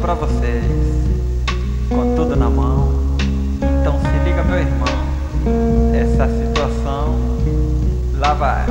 pra vocês, com tudo na mão. Então se liga, meu irmão, essa situação lá vai.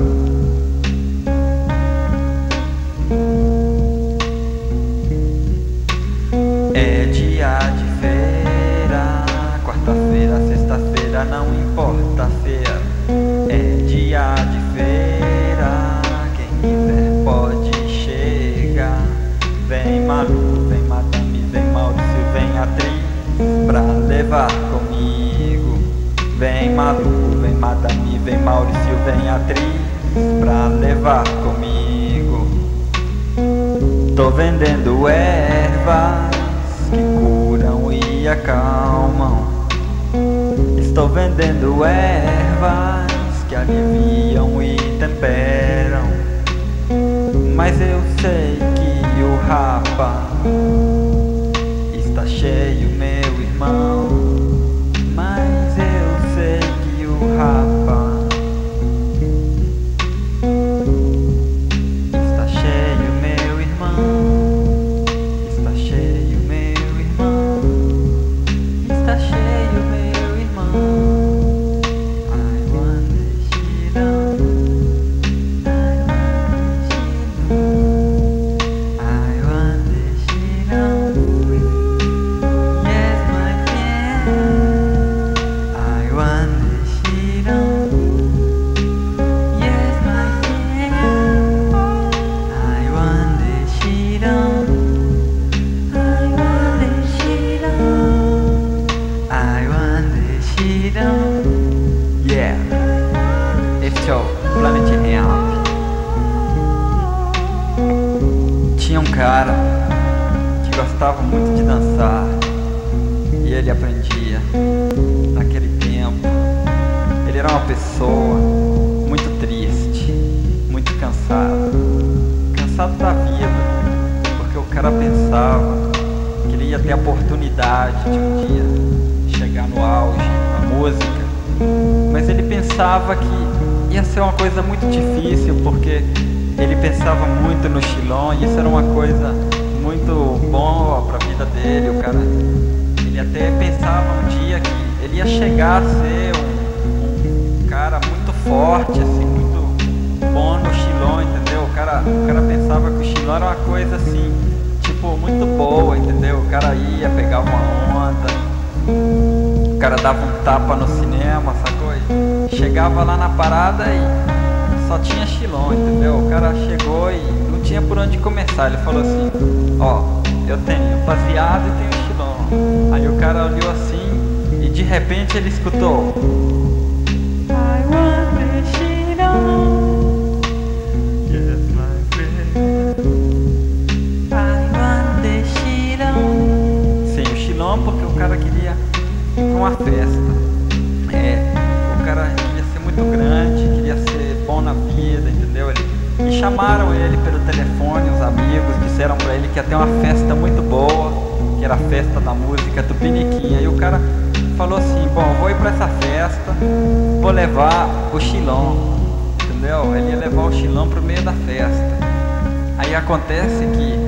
É dia de feira, quarta-feira, sexta-feira, não importa a feira. É dia de feira, quem quiser pode chegar. Vem Malu, vem Madame, vem Maurício, vem atriz pra levar comigo. Vem Malu, vem Madame, vem Maurício, vem atriz pra levar comigo. Tô vendendo ervas que curam e acalmam. Estou vendendo ervas que aliviam e temperam. Mas eu sei que o rapa está cheio, meu irmão. Mas eu sei que o rapa está cheio, meu irmão. Está cheio, meu irmão. Está cheio, meu irmão. I want this shit on. I want this shit on. Yes, my friend. I want this shit on. Yes, my friend. I want this shit on. I want this shit on. I want this shit on. Yeah, este é o Planet Ramp. Tinha um cara que gostava muito de dançar e ele aprendia naquele tempo. Ele era uma pessoa muito triste, muito cansado da vida, porque o cara pensava que ele ia ter a oportunidade de um dia chegar no auge da música, mas ele pensava que ia ser uma coisa muito difícil, porque ele pensava muito no Shilon e isso era uma coisa muito boa para a vida dele. O cara, ele até pensava um dia que ele ia chegar a ser um cara muito forte, assim, muito bom no Shilon, entendeu? O cara pensava que o Shilon era uma coisa assim, tipo, muito boa, entendeu? O cara ia, pegava uma onda, o cara dava um tapa no cinema, sacou? E chegava lá na parada e só tinha Shilon, entendeu? O cara chegou e não tinha por onde começar. Ele falou assim: ó, eu tenho baseado e tenho Shilon. Aí o cara olhou assim e de repente ele escutou: I want the Shilon. Yes, my friend. I want the Shilon. Sem o Shilon, porque o cara queria ir pra uma festa. O cara queria ser muito grande, queria ser bom na vida, entendeu? E chamaram ele pelo telefone, os amigos disseram pra ele que ia ter uma festa muito boa, que era a festa da música Tupiniquim. E o cara falou assim: bom, eu vou ir pra essa festa, vou levar o Shilon, entendeu? Ele ia levar o Shilon pro meio da festa. Aí acontece que